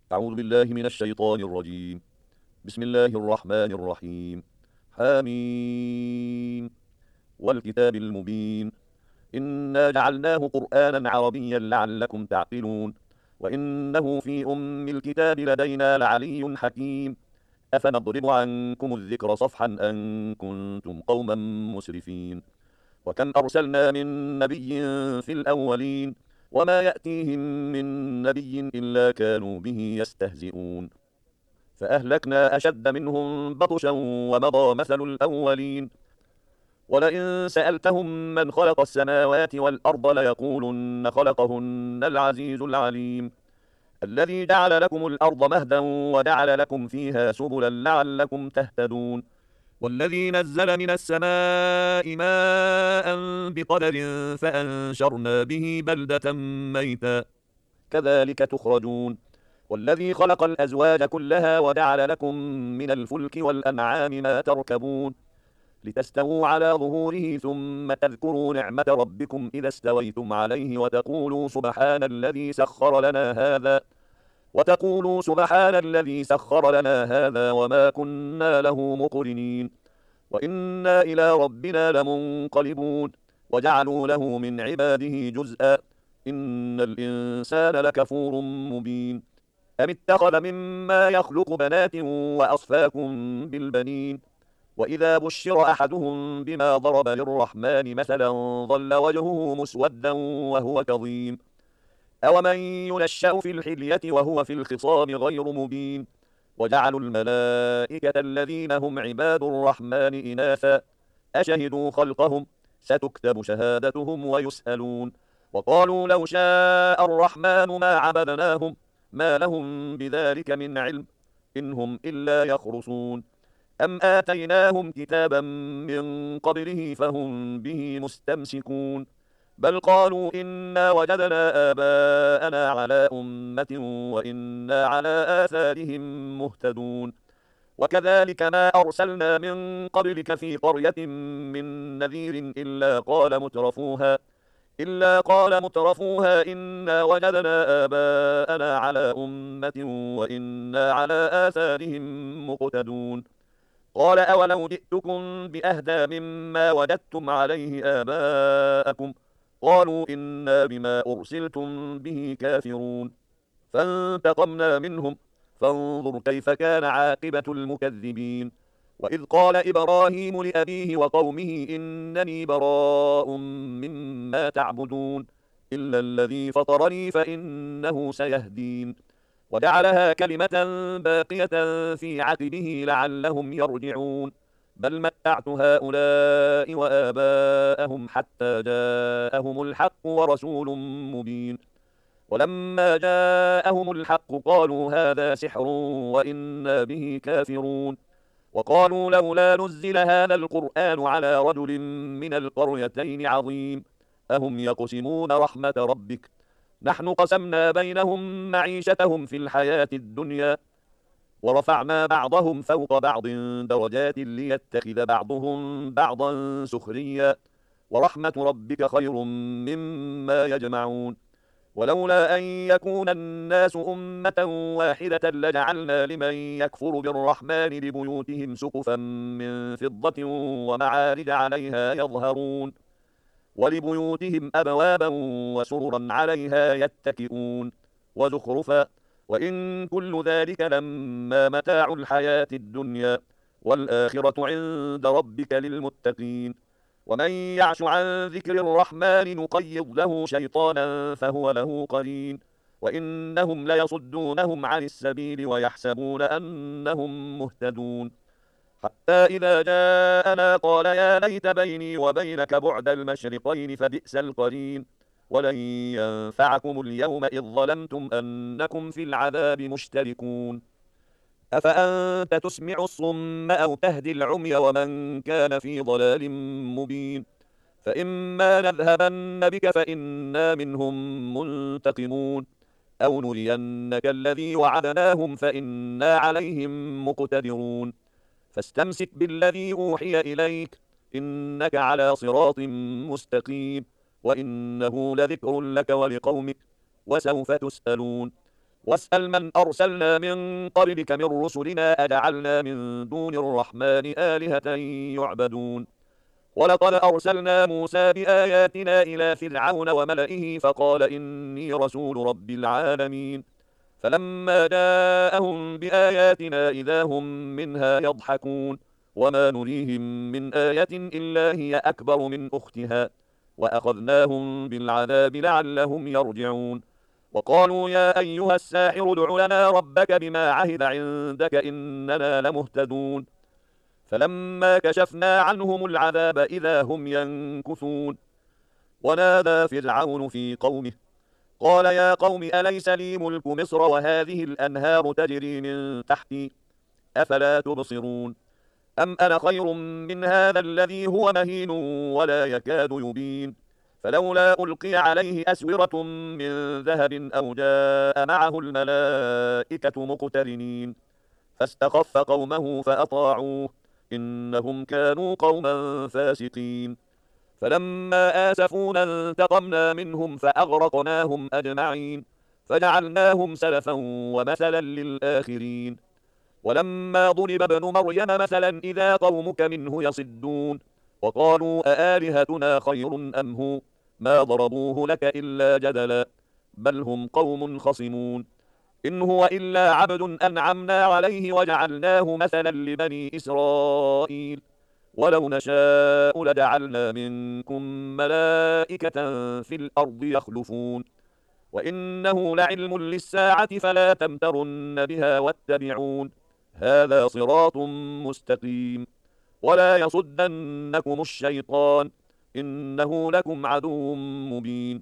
أعوذ بالله من الشيطان الرجيم. بسم الله الرحمن الرحيم. حميم والكتاب المبين. إنا جعلناه قرآنا عربيا لعلكم تعقلون. وإنه في الكتاب لدينا لعلي حكيم. أفنضرب عنكم الذكر صفحا أن كنتم قوما مسرفين. وكم أرسلنا من نبي في الأولين وما يأتيهم من نبي إلا كانوا به يستهزئون. فأهلكنا أشد منهم بطشا ومضى مثل الأولين. ولئن سألتهم من خلق السماوات والأرض ليقولن خلقهن العزيز العليم. الذي جعل لكم الأرض مهدا وجعل لكم فيها سبلا لعلكم تهتدون. والذي نزل من السماء ماء بقدر فأنشرنا به بلدة ميتا كذلك تخرجون. والذي خلق الأزواج كلها وجعل لكم من الفلك والأنعام ما تركبون لتستووا على ظهوره ثم تذكروا نعمة ربكم إذا استويتم عليه وتقولوا سبحان الذي سخر لنا هذا وما كنا له مقرنين وإنا إلى ربنا لمنقلبون. وجعلوا له من عباده جزءا إن الإنسان لكفور مبين. أم اتخذ مما يخلق بنات وأصفاكم بالبنين وإذا بشر أحدهم بما ضرب للرحمن مثلا ظل وجهه مسودا وهو كظيم. أومن ينشأ في الحلية وهو في الخصام غير مبين. وجعلوا الملائكة الذين هم عباد الرحمن إناثا أشهدوا خلقهم ستكتب شهادتهم ويسألون. وقالوا لو شاء الرحمن ما عبدناهم ما لهم بذلك من علم إن هم إلا يخرصون. أم آتيناهم كتابا من قبله فهم به مستمسكون بل قالوا إنا وجدنا آباءنا على أمة وإنا على آثارهم مهتدون. وكذلك ما أرسلنا من قبلك في قرية من نذير إلا قال مترفوها إنا وجدنا آباءنا على أمة وإنا على آثارهم مقتدون. قال أولو جئتكم بأهدى مما وجدتم عليه آباءكم قالوا إنا بما أرسلتم به كافرون. فانتقمنا منهم فانظر كيف كان عاقبة المكذبين. وإذ قال إبراهيم لأبيه وقومه إنني براء مما تعبدون إلا الذي فطرني فإنه سيهدين. وجعلها كلمة باقية في عقبه لعلهم يرجعون بل متعت هؤلاء وآباءهم حتى جاءهم الحق ورسول مبين. ولما جاءهم الحق قالوا هذا سحر وإنا به كافرون. وقالوا لولا نزل هذا القرآن على رجل من القريتين عظيم أهم يقسمون رحمة ربك نحن قسمنا بينهم معيشتهم في الحياة الدنيا ورفعنا بعضهم فوق بعض درجات ليتخذ بعضهم بعضا سخريا ورحمة ربك خير مما يجمعون. ولولا أن يكون الناس أمة واحدة لجعلنا لمن يكفر بالرحمن لبيوتهم سقفا من فضة ومعارج عليها يظهرون ولبيوتهم أبوابا وسررا عليها يتكئون وزخرفا وإن كل ذلك لما متاع الحياة الدنيا والآخرة عند ربك للمتقين. ومن يعش عن ذكر الرحمن نقيض له شيطانا فهو له قرين وإنهم ليصدونهم عن السبيل ويحسبون أنهم مهتدون حتى إذا جاءنا قال يا ليت بيني وبينك بعد المشرقين فبئس القرين ولن ينفعكم اليوم إذ ظلمتم أنكم في العذاب مشتركون. أفأنت تسمع الصم أو تهدي العمي ومن كان في ضلال مبين. فإما نذهبن بك فإنا منهم منتقمون أو نرينك الذي وعدناهم فإنا عليهم مقتدرون. فاستمسك بالذي أوحي إليك إنك على صراط مستقيم وإنه لذكر لك ولقومك وسوف تسألون. واسأل من أرسلنا من قبلك من رسلنا أجعلنا من دون الرحمن آلهة يعبدون ولقد أرسلنا موسى بآياتنا إلى فرعون وملئه فقال إني رسول رب العالمين فلما جاءهم بآياتنا إذا هم منها يضحكون وما نريهم من آية إلا هي أكبر من أختها وأخذناهم بالعذاب لعلهم يرجعون وقالوا يا أيها الساحر ادع لنا ربك بما عهد عندك إننا لمهتدون فلما كشفنا عنهم العذاب إذا هم ينكثون ونادى فرعون في قومه قال يا قوم أليس لي ملك مصر وهذه الأنهار تجري من تحتي أفلا تبصرون أم أنا خير من هذا الذي هو مهين ولا يكاد يبين فلولا ألقي عليه أسورة من ذهب أو جاء معه الملائكة مقترنين فاستخف قومه فأطاعوه إنهم كانوا قوما فاسقين فلما آسفونا انتقمنا منهم فأغرقناهم أجمعين فجعلناهم سلفا ومثلا للآخرين ولما ضرب ابن مريم مثلا إذا قومك منه يصدون وقالوا أآلهتنا خير أم هو ما ضربوه لك إلا جدلا بل هم قوم خصمون إن هو إلا عبد أنعمنا عليه وجعلناه مثلا لبني إسرائيل ولو نشاء لجعلنا منكم ملائكة في الأرض يخلفون وإنه لعلم للساعة فلا تمترن بها واتبعون هذا صراط مستقيم ولا يصدنكم الشيطان إنه لكم عدو مبين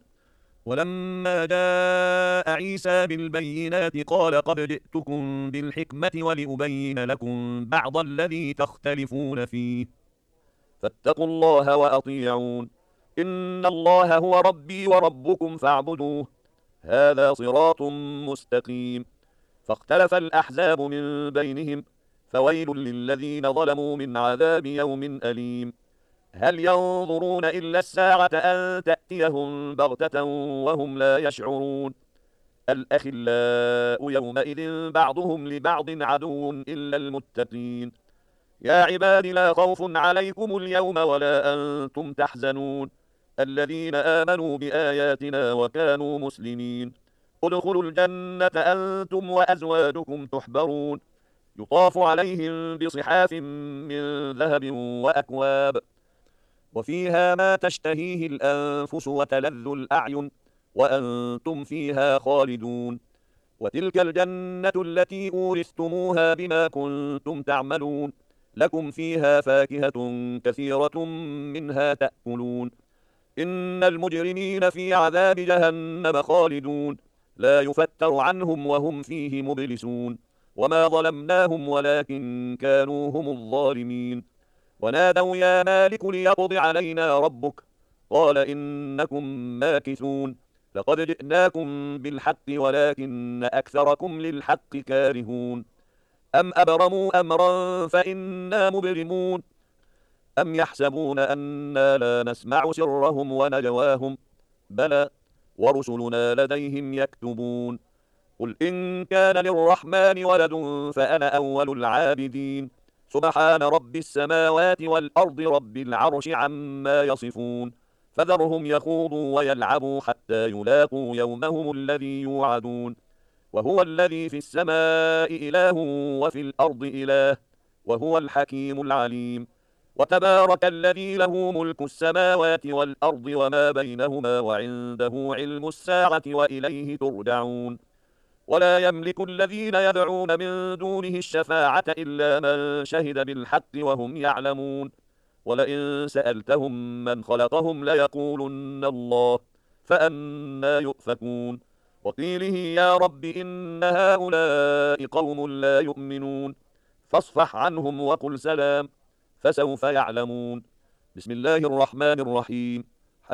ولما جاء عيسى بالبينات قال قد جئتكم بالحكمة ولأبين لكم بعض الذي تختلفون فيه فاتقوا الله وأطيعون إن الله هو ربي وربكم فاعبدوه هذا صراط مستقيم فاختلف الأحزاب من بينهم فويل للذين ظلموا من عذاب يوم أليم هل ينظرون إلا الساعة أن تأتيهم بغتة وهم لا يشعرون الأخلاء يومئذ بعضهم لبعض عدو إلا المتقين يا عباد لا خوف عليكم اليوم ولا أنتم تحزنون الذين آمنوا بآياتنا وكانوا مسلمين ادخلوا الجنة أنتم وأزواجكم تحبرون يطاف عليهم بصحاف من ذهب وأكواب وفيها ما تشتهيه الأنفس وتلذ الأعين وأنتم فيها خالدون وتلك الجنة التي أورثتموها بما كنتم تعملون لكم فيها فاكهة كثيرة منها تأكلون إن المجرمين في عذاب جهنم خالدون لا يفتر عنهم وهم فيه مبلسون وما ظلمناهم ولكن كانوا هم الظالمين ونادوا يا مالك ليقض علينا ربك قال إنكم ماكثون لقد جئناكم بالحق ولكن أكثركم للحق كارهون أم أبرموا أمرا فإنا مبرمون أم يحسبون أنا لا نسمع سرهم ونجواهم بلى ورسلنا لديهم يكتبون قل إن كان للرحمن ولد فأنا أول العابدين سبحان رب السماوات والأرض رب العرش عما يصفون فذرهم يخوضوا ويلعبوا حتى يلاقوا يومهم الذي يوعدون وهو الذي في السماء إله وفي الأرض إله وهو الحكيم العليم وتبارك الذي له ملك السماوات والأرض وما بينهما وعنده علم الساعة وإليه ترجعون ولا يملك الذين يدعون من دونه الشفاعة إلا من شهد بالحق وهم يعلمون ولئن سألتهم من خلقهم ليقولن الله فأنى يؤفكون وقيله يا رب إن هؤلاء قوم لا يؤمنون فاصفح عنهم وقل سلام فسوف يعلمون بسم الله الرحمن الرحيم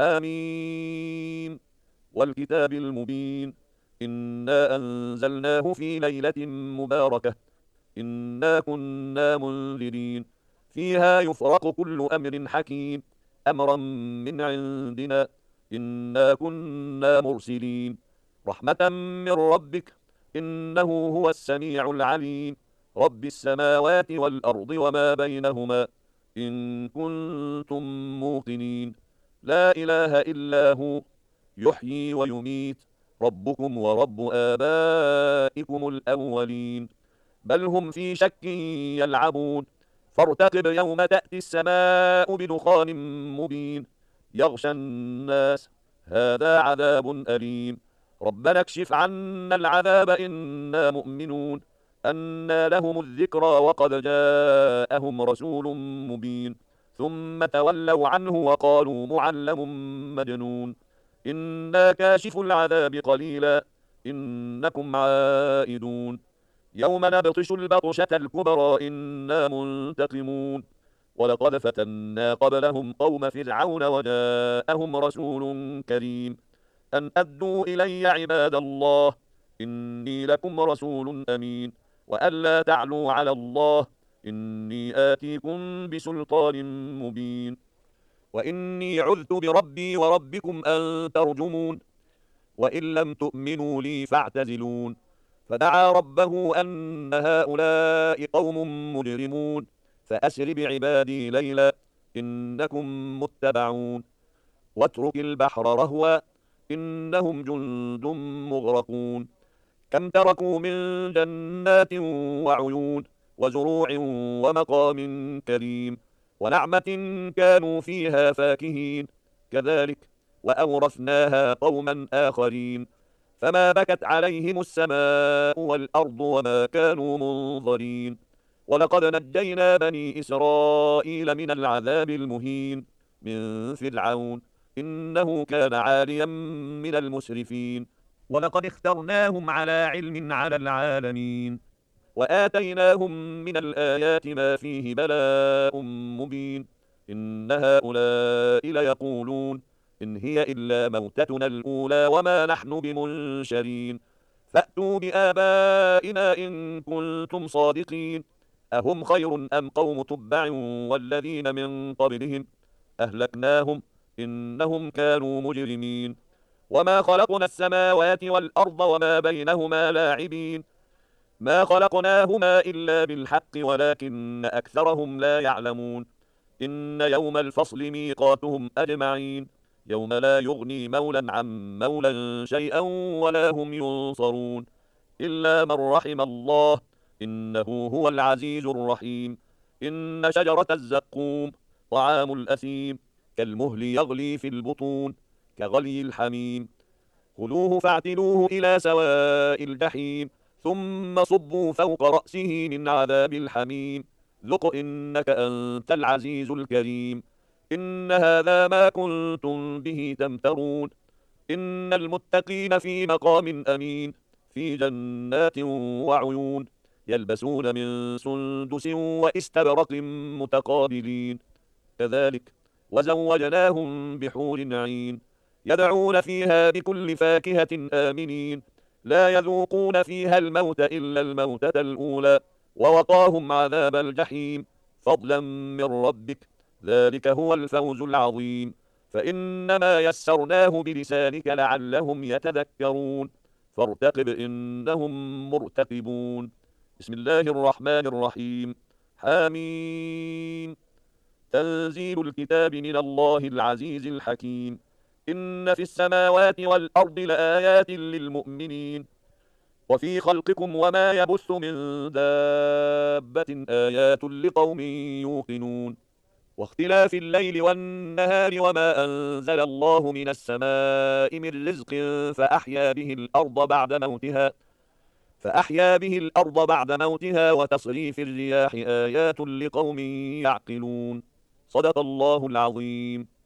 حميم والكتاب المبين إنا أنزلناه في ليلة مباركة إنا كنا منذرين فيها يفرق كل أمر حكيم أمرا من عندنا إنا كنا مرسلين رحمة من ربك إنه هو السميع العليم. رب السماوات والأرض وما بينهما إن كنتم موقنين. لا إله إلا هو يحيي ويميت، ربكم ورب آبائكم الأولين. بل هم في شك يلعبون. فارتقب يوم تأتي السماء بدخان مبين يغشى الناس. هذا عذاب أليم. ربنا اكشف عنا العذاب إنا مؤمنون. أنى لهم الذكرى وقد جاءهم رسول مبين. ثم تولوا عنه وقالوا معلم مجنون. إنا كاشف العذاب قليلا إنكم عائدون. يوم نبطش البطشة الكبرى إنا منتقمون. ولقد فتنا قبلهم قوم فرعون وجاءهم رسول كريم أن أدوا إلي عباد الله إني لكم رسول أمين وأن لا تعلوا على الله إني آتيكم بسلطان مبين وإني عذت بربي وربكم أن ترجمون وإن لم تؤمنوا لي فاعتزلون. فدعا ربه أن هؤلاء قوم مجرمون فأسر بعبادي ليلا إنكم متبعون. واترك البحر رهوا إنهم جند مغرقون. كم تركوا من جنات وعيون وزروع ومقام كريم ونعمة كانوا فيها فاكهين. كذلك وأورثناها قوما آخرين. فما بكت عليهم السماء والأرض وما كانوا منظرين. ولقد نجينا بني إسرائيل من العذاب المهين من فرعون إنه كان عاليا من المسرفين. ولقد اخترناهم على علم على العالمين وآتيناهم من الآيات ما فيه بلاء مبين. إن هؤلاء ليقولون إن هي إلا موتتنا الأولى وما نحن بمنشرين. فأتوا بآبائنا إن كنتم صادقين. أهم خير أم قوم تبع والذين من قبلهم أهلكناهم إنهم كانوا مجرمين. وما خلقنا السماوات والأرض وما بينهما لاعبين. ما خلقناهما إلا بالحق ولكن أكثرهم لا يعلمون. إن يوم الفصل ميقاتهم أجمعين. يوم لا يغني مولا عن مولا شيئا ولا هم ينصرون إلا من رحم الله إنه هو العزيز الرحيم. إن شجرة الزقوم طعام الأثيم كالمهل يغلي في البطون كغلي الحميم. خذوه فاعتلوه إلى سواء الجحيم ثم صبوا فوق رأسه من عذاب الحميم ذق إنك أنت العزيز الكريم. إن هذا ما كنتم به تمترون. إن المتقين في مقام أمين في جنات وعيون يلبسون من سندس وإستبرق متقابلين. كذلك وزوجناهم بحور عين يدعون فيها بكل فاكهة آمنين لا يذوقون فيها الموت إلا الموتة الأولى ووقاهم عذاب الجحيم فضلا من ربك ذلك هو الفوز العظيم. فإنما يسرناه بلسانك لعلهم يتذكرون فارتقب إنهم مرتقبون. بسم الله الرحمن الرحيم. حميم. تنزيل الكتاب من الله العزيز الحكيم. إن في السماوات والأرض لآيات للمؤمنين وفي خلقكم وما يبث من دابة آيات لقوم يوقنون واختلاف الليل والنهار وما أنزل الله من السماء من رزق فأحيا به الأرض بعد موتها وتصريف الرياح آيات لقوم يعقلون. صدق الله العظيم.